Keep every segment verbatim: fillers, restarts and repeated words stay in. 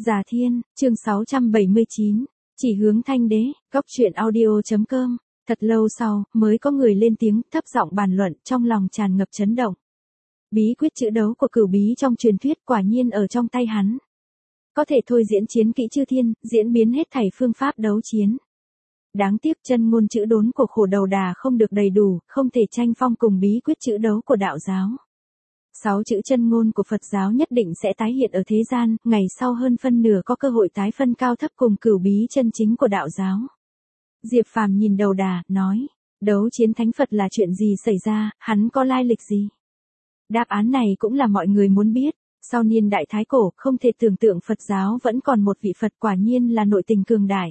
Già Thiên, chương sáu trăm bảy mươi chín, chỉ hướng thanh đế, góc truyện audio.com. Thật lâu sau, mới có người lên tiếng, thấp giọng bàn luận, trong lòng tràn ngập chấn động. Bí quyết chữ đấu của Cửu Bí trong truyền thuyết quả nhiên ở trong tay hắn. Có thể thôi diễn chiến kỹ chư thiên, diễn biến hết thảy phương pháp đấu chiến. Đáng tiếc chân ngôn chữ đốn của Khổ Đầu Đà không được đầy đủ, không thể tranh phong cùng bí quyết chữ đấu của đạo giáo. Sáu chữ chân ngôn của Phật giáo nhất định sẽ tái hiện ở thế gian, ngày sau hơn phân nửa có cơ hội tái phân cao thấp cùng cửu bí chân chính của đạo giáo. Diệp Phàm nhìn Đầu Đà, nói, đấu chiến thánh Phật là chuyện gì xảy ra, hắn có lai lịch gì? Đáp án này cũng là mọi người muốn biết. Sau niên đại Thái Cổ, không thể tưởng tượng Phật giáo vẫn còn một vị Phật, quả nhiên là nội tình cường đại.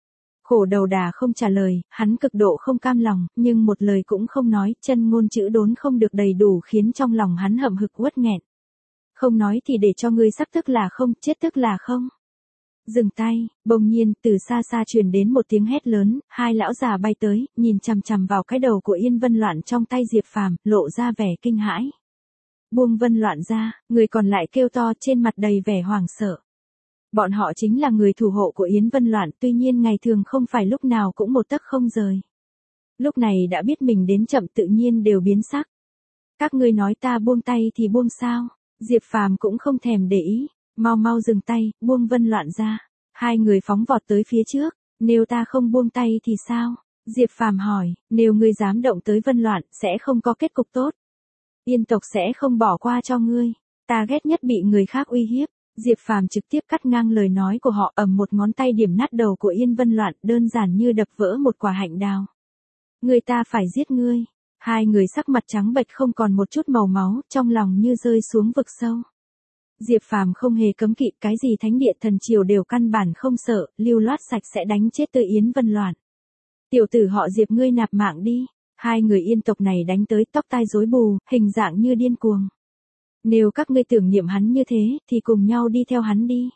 Khổ Đầu Đà không trả lời, hắn cực độ không cam lòng, nhưng một lời cũng không nói, chân ngôn chữ đốn không được đầy đủ khiến trong lòng hắn hậm hực uất nghẹn. Không nói thì để cho ngươi sắc tức là không, chết tức là không. Dừng tay, bỗng nhiên, từ xa xa truyền đến một tiếng hét lớn, hai lão già bay tới, nhìn chằm chằm vào cái đầu của Yên Vân Loạn trong tay Diệp Phàm, lộ ra vẻ kinh hãi. Buông Vân Loạn ra, người còn lại kêu to, trên mặt đầy vẻ hoảng sợ. Bọn họ chính là người thủ hộ của Yến Vân Loạn, tuy nhiên ngày thường không phải lúc nào cũng một tấc không rời. Lúc này đã biết mình đến chậm tự nhiên đều biến sắc. Các ngươi nói ta buông tay thì buông sao? Diệp Phàm cũng không thèm để ý, mau mau dừng tay, buông Vân Loạn ra. Hai người phóng vọt tới phía trước, nếu ta không buông tay thì sao? Diệp Phàm hỏi, nếu ngươi dám động tới Vân Loạn sẽ không có kết cục tốt. Yên tộc sẽ không bỏ qua cho ngươi, ta ghét nhất bị người khác uy hiếp. Diệp Phàm trực tiếp cắt ngang lời nói của họ, ầm một ngón tay điểm nát đầu của Yên Vân Loạn, đơn giản như đập vỡ một quả hạnh đào. Người ta phải giết ngươi. Hai người sắc mặt trắng bệch không còn một chút màu máu, trong lòng như rơi xuống vực sâu. Diệp Phàm không hề cấm kỵ, cái gì thánh địa thần triều đều căn bản không sợ, lưu loát sạch sẽ đánh chết từ Yến Vân Loạn. Tiểu tử họ Diệp, ngươi nạp mạng đi. Hai người Yên tộc này đánh tới, tóc tai rối bù, hình dạng như điên cuồng. Nếu các ngươi tưởng niệm hắn như thế, thì cùng nhau đi theo hắn đi.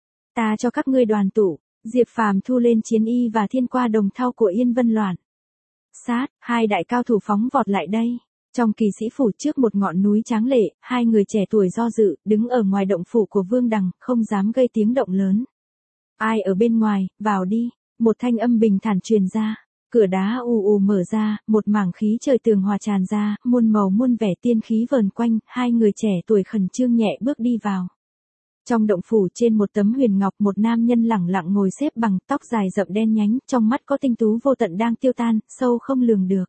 Ta cho các ngươi đoàn tụ. Diệp Phàm thu lên chiến y và thiên qua đồng thau của Yên Vân Loạn. Sát, hai đại cao thủ phóng vọt lại đây. Trong kỳ sĩ phủ trước một ngọn núi tráng lệ, hai người trẻ tuổi do dự, đứng ở ngoài động phủ của Vương Đằng, không dám gây tiếng động lớn. Ai ở bên ngoài, vào đi. Một thanh âm bình thản truyền ra. Cửa đá ù ù mở ra, một mảng khí trời tường hòa tràn ra, muôn màu muôn vẻ tiên khí vờn quanh, hai người trẻ tuổi khẩn trương nhẹ bước đi vào. Trong động phủ trên một tấm huyền ngọc, một nam nhân lẳng lặng ngồi xếp bằng, tóc dài rậm đen nhánh, trong mắt có tinh tú vô tận đang tiêu tan, sâu không lường được.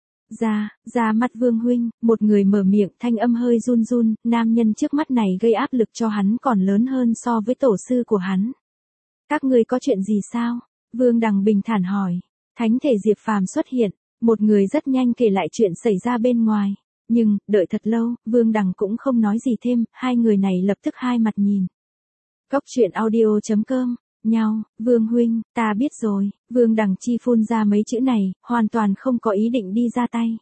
Ra, ra mắt Vương huynh, một người mở miệng, thanh âm hơi run run, nam nhân trước mắt này gây áp lực cho hắn còn lớn hơn so với tổ sư của hắn. Các ngươi có chuyện gì sao? Vương Đằng bình thản hỏi. Thánh thể Diệp Phàm xuất hiện, một người rất nhanh kể lại chuyện xảy ra bên ngoài. Nhưng, đợi thật lâu, Vương Đằng cũng không nói gì thêm, hai người này lập tức hai mặt nhìn. Góc truyện audio.com, nhau, Vương huynh, ta biết rồi. Vương Đằng chi phun ra mấy chữ này, hoàn toàn không có ý định đi ra tay.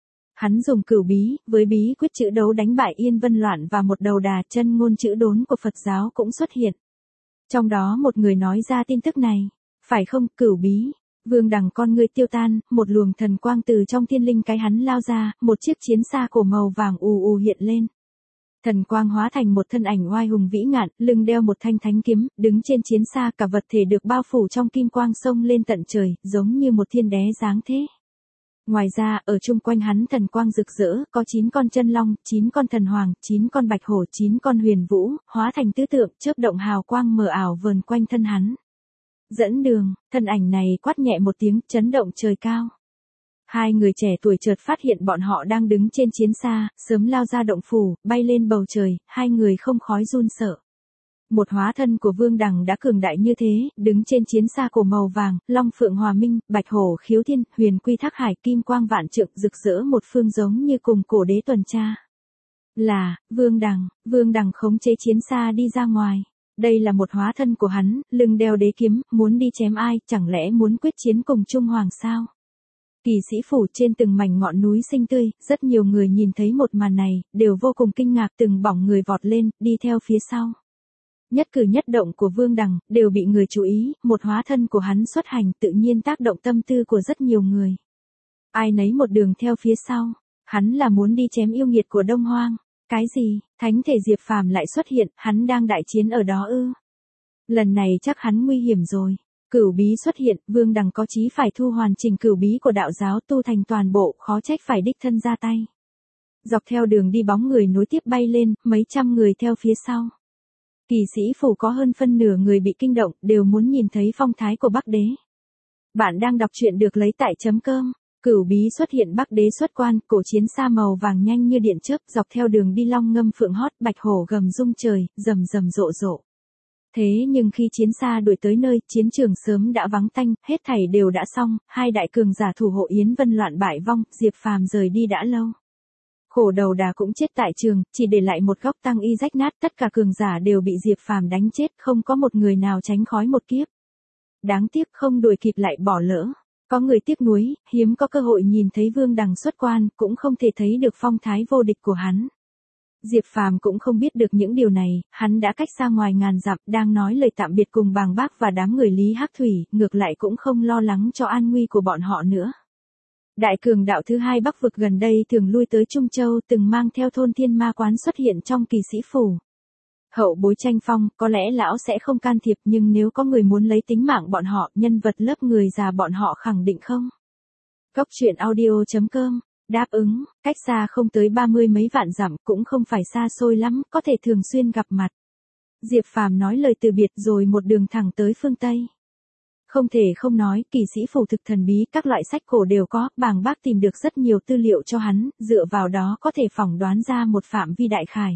Hắn dùng cửu bí, với bí quyết chữ đấu đánh bại Yên Vân Loạn và một đầu đà, chân ngôn chữ đốn của Phật giáo cũng xuất hiện. Trong đó một người nói ra tin tức này, phải không, cửu bí. Vương Đằng con ngươi tiêu tan, một luồng thần quang từ trong thiên linh cái hắn lao ra, một chiếc chiến xa cổ màu vàng ù ù hiện lên. Thần quang hóa thành một thân ảnh oai hùng vĩ ngạn, lưng đeo một thanh thánh kiếm, đứng trên chiến xa, cả vật thể được bao phủ trong kim quang sông lên tận trời, giống như một thiên đế giáng thế. Ngoài ra, ở chung quanh hắn thần quang rực rỡ, có chín con chân long, chín con thần hoàng, chín con bạch hổ, chín con huyền vũ, hóa thành tứ tượng, chớp động hào quang mờ ảo vờn quanh thân hắn. Dẫn đường, thân ảnh này quát nhẹ một tiếng, chấn động trời cao. Hai người trẻ tuổi chợt phát hiện bọn họ đang đứng trên chiến xa, sớm lao ra động phủ, bay lên bầu trời, hai người không khói run sợ. Một hóa thân của Vương Đằng đã cường đại như thế, đứng trên chiến xa cổ màu vàng, long phượng hòa minh, bạch hổ khiếu thiên, huyền quy thác hải, kim quang vạn trượng, rực rỡ một phương giống như cùng cổ đế tuần tra. Là, Vương Đằng, Vương Đằng khống chế chiến xa đi ra ngoài. Đây là một hóa thân của hắn, lưng đeo đế kiếm, muốn đi chém ai, chẳng lẽ muốn quyết chiến cùng Trung Hoàng sao? Kỳ sĩ phủ trên từng mảnh ngọn núi xinh tươi, rất nhiều người nhìn thấy một màn này, đều vô cùng kinh ngạc, từng bỏng người vọt lên, đi theo phía sau. Nhất cử nhất động của Vương Đằng, đều bị người chú ý, một hóa thân của hắn xuất hành tự nhiên tác động tâm tư của rất nhiều người. Ai nấy một đường theo phía sau, hắn là muốn đi chém yêu nghiệt của Đông Hoang. Cái gì, thánh thể Diệp Phàm lại xuất hiện, hắn đang đại chiến ở đó ư? Lần này chắc hắn nguy hiểm rồi. Cửu bí xuất hiện, Vương Đằng có chí phải thu hoàn chỉnh cửu bí của đạo giáo tu thành toàn bộ, khó trách phải đích thân ra tay. Dọc theo đường đi bóng người nối tiếp bay lên, mấy trăm người theo phía sau. Kỳ sĩ phủ có hơn phân nửa người bị kinh động, đều muốn nhìn thấy phong thái của Bắc Đế. Bạn đang đọc truyện được lấy tại chấm cơm. Cửu bí xuất hiện, Bắc Đế xuất quan, cổ chiến xa màu vàng nhanh như điện chớp, dọc theo đường đi long ngâm phượng hót, bạch hổ gầm rung trời, rầm rầm rộ rộ. Thế nhưng khi chiến xa đuổi tới nơi, chiến trường sớm đã vắng tanh, hết thảy đều đã xong, hai đại cường giả thủ hộ Yến Vân loạn bại vong, Diệp Phàm rời đi đã lâu. Khổ đầu đà cũng chết tại trường, chỉ để lại một góc tăng y rách nát, tất cả cường giả đều bị Diệp Phàm đánh chết, không có một người nào tránh khói một kiếp. Đáng tiếc không đuổi kịp lại bỏ lỡ. Có người tiếc nuối, hiếm có cơ hội nhìn thấy Vương Đằng xuất quan, cũng không thể thấy được phong thái vô địch của hắn. Diệp Phàm cũng không biết được những điều này, hắn đã cách xa ngoài ngàn dặm, đang nói lời tạm biệt cùng Bàng Bác và đám người Lý Hắc Thủy, ngược lại cũng không lo lắng cho an nguy của bọn họ nữa. Đại cường đạo thứ hai Bắc vực gần đây thường lui tới Trung Châu, từng mang theo thôn thiên ma quán xuất hiện trong kỳ sĩ phủ. Hậu bối tranh phong, có lẽ lão sẽ không can thiệp, nhưng nếu có người muốn lấy tính mạng bọn họ, nhân vật lớp người già bọn họ khẳng định không. Góc truyện audio chấm com, đáp ứng, cách xa không tới ba mươi mấy vạn dặm, cũng không phải xa xôi lắm, có thể thường xuyên gặp mặt. Diệp Phàm nói lời từ biệt rồi một đường thẳng tới phương Tây. Không thể không nói, kỳ sĩ phủ thực thần bí, các loại sách cổ đều có, Bàng Bác tìm được rất nhiều tư liệu cho hắn, dựa vào đó có thể phỏng đoán ra một phạm vi đại khái.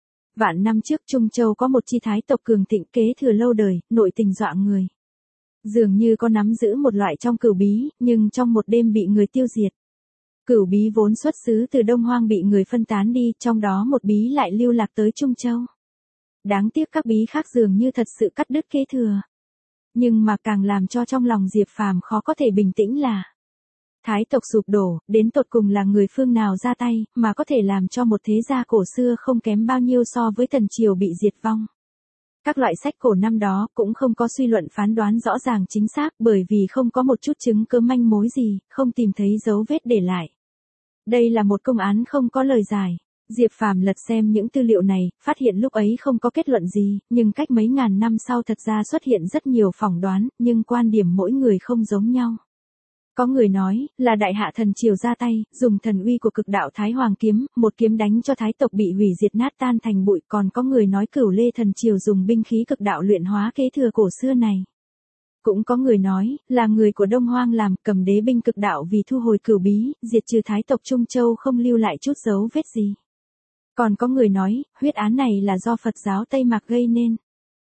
Vạn năm trước Trung Châu có một chi thái tộc cường thịnh kế thừa lâu đời, nội tình dọa người. Dường như có nắm giữ một loại trong cửu bí, nhưng trong một đêm bị người tiêu diệt. Cửu bí vốn xuất xứ từ Đông Hoang bị người phân tán đi, trong đó một bí lại lưu lạc tới Trung Châu. Đáng tiếc các bí khác dường như thật sự cắt đứt kế thừa. Nhưng mà càng làm cho trong lòng Diệp Phàm khó có thể bình tĩnh là thái tộc sụp đổ, đến tột cùng là người phương nào ra tay, mà có thể làm cho một thế gia cổ xưa không kém bao nhiêu so với Tần Triều bị diệt vong. Các loại sách cổ năm đó cũng không có suy luận phán đoán rõ ràng chính xác, bởi vì không có một chút chứng cứ manh mối gì, không tìm thấy dấu vết để lại. Đây là một công án không có lời giải. Diệp Phàm lật xem những tư liệu này, phát hiện lúc ấy không có kết luận gì, nhưng cách mấy ngàn năm sau thật ra xuất hiện rất nhiều phỏng đoán, nhưng quan điểm mỗi người không giống nhau. Có người nói, là đại hạ thần triều ra tay, dùng thần uy của cực đạo Thái Hoàng kiếm, một kiếm đánh cho thái tộc bị hủy diệt nát tan thành bụi, còn có người nói Cửu Lê thần triều dùng binh khí cực đạo luyện hóa kế thừa cổ xưa này. Cũng có người nói, là người của Đông Hoang làm, cầm đế binh cực đạo vì thu hồi cửu bí, diệt trừ thái tộc Trung Châu không lưu lại chút dấu vết gì. Còn có người nói, huyết án này là do Phật giáo Tây Mạc gây nên.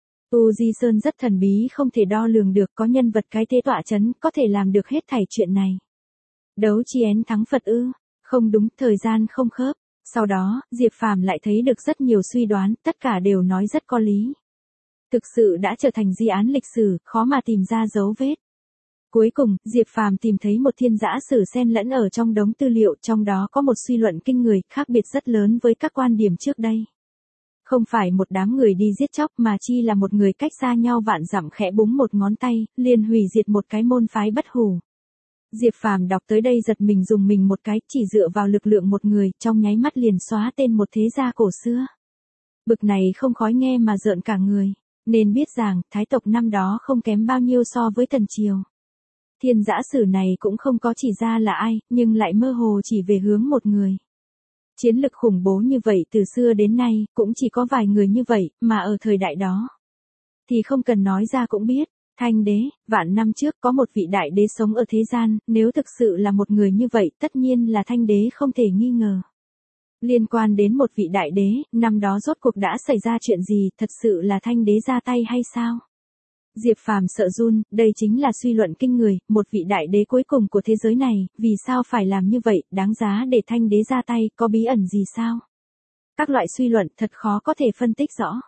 U Di Sơn rất thần bí, không thể đo lường được, có nhân vật cái thế tọa chấn, có thể làm được hết thảy chuyện này. Đấu chi én thắng Phật ư? Không đúng, thời gian không khớp. Sau đó, Diệp Phàm lại thấy được rất nhiều suy đoán, tất cả đều nói rất có lý. Thực sự đã trở thành di án lịch sử, khó mà tìm ra dấu vết. Cuối cùng, Diệp Phàm tìm thấy một thiên giã sử xen lẫn ở trong đống tư liệu, trong đó có một suy luận kinh người, khác biệt rất lớn với các quan điểm trước đây. Không phải một đám người đi giết chóc mà chi là một người cách xa nhau vạn dặm khẽ búng một ngón tay, liền hủy diệt một cái môn phái bất hủ. Diệp Phàm đọc tới đây giật mình dùng mình một cái, chỉ dựa vào lực lượng một người, trong nháy mắt liền xóa tên một thế gia cổ xưa. Bực này không khói nghe mà rợn cả người, nên biết rằng, thái tộc năm đó không kém bao nhiêu so với Tần Triều. Thiên giã sử này cũng không có chỉ ra là ai, nhưng lại mơ hồ chỉ về hướng một người. Chiến lực khủng bố như vậy từ xưa đến nay, cũng chỉ có vài người như vậy, mà ở thời đại đó. Thì không cần nói ra cũng biết, Thanh đế, vạn năm trước có một vị đại đế sống ở thế gian, nếu thực sự là một người như vậy, tất nhiên là Thanh đế không thể nghi ngờ. Liên quan đến một vị đại đế, năm đó rốt cuộc đã xảy ra chuyện gì, thật sự là Thanh đế ra tay hay sao? Diệp Phàm sợ run, đây chính là suy luận kinh người, một vị đại đế cuối cùng của thế giới này, vì sao phải làm như vậy, đáng giá để Thanh đế ra tay, có bí ẩn gì sao? Các loại suy luận thật khó có thể phân tích rõ.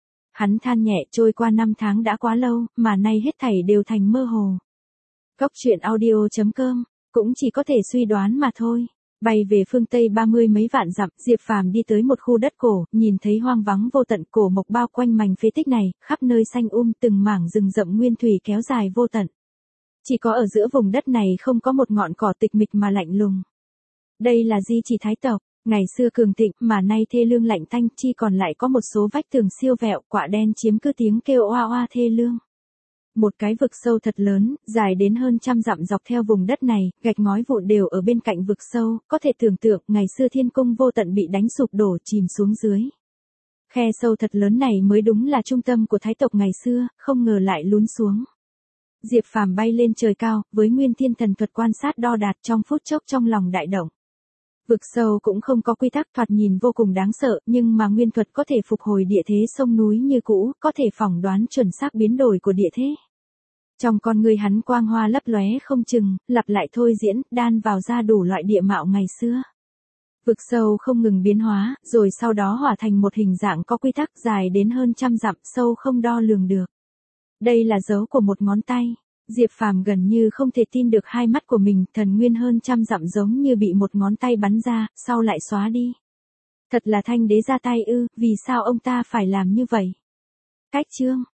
Hắn than nhẹ, trôi qua năm tháng đã quá lâu, mà nay hết thảy đều thành mơ hồ. Góc truyện audio chấm com, cũng chỉ có thể suy đoán mà thôi. Bay về phương Tây ba mươi mấy vạn dặm, Diệp Phàm đi tới một khu đất cổ, nhìn thấy hoang vắng vô tận, cổ mộc bao quanh mảnh phế tích này, khắp nơi xanh um, từng mảng rừng rậm nguyên thủy kéo dài vô tận. Chỉ có ở giữa vùng đất này không có một ngọn cỏ, tịch mịch mà lạnh lùng. Đây là di chỉ thái tộc, Ngày xưa cường thịnh mà nay thê lương lạnh tanh, chỉ còn lại có một số vách tường siêu vẹo, quạ đen chiếm cứ tiếng kêu oa oa thê lương. Một cái vực sâu thật lớn, dài đến hơn trăm dặm dọc theo vùng đất này, gạch ngói vụn đều ở bên cạnh vực sâu, có thể tưởng tượng ngày xưa thiên cung vô tận bị đánh sụp đổ chìm xuống dưới. Khe sâu thật lớn này mới đúng là trung tâm của thái tộc ngày xưa, không ngờ lại lún xuống. Diệp Phàm bay lên trời cao, với nguyên thiên thần thuật quan sát đo đạc trong phút chốc trong lòng đại động. Vực sâu cũng không có quy tắc, thoạt nhìn vô cùng đáng sợ, nhưng mà nguyên thuật có thể phục hồi địa thế sông núi như cũ, có thể phỏng đoán chuẩn xác biến đổi của địa thế. Trong con người hắn quang hoa lấp lóe không chừng, lặp lại thôi diễn, đan vào ra đủ loại địa mạo ngày xưa. Vực sâu không ngừng biến hóa, rồi sau đó hòa thành một hình dạng có quy tắc dài đến hơn trăm dặm, sâu không đo lường được. Đây là dấu của một ngón tay. Diệp Phàm gần như không thể tin được hai mắt của mình, thần nguyên hơn trăm dặm giống như bị một ngón tay bắn ra, sau lại xóa đi. Thật là Thanh Đế ra tay ư, vì sao ông ta phải làm như vậy? Cách chương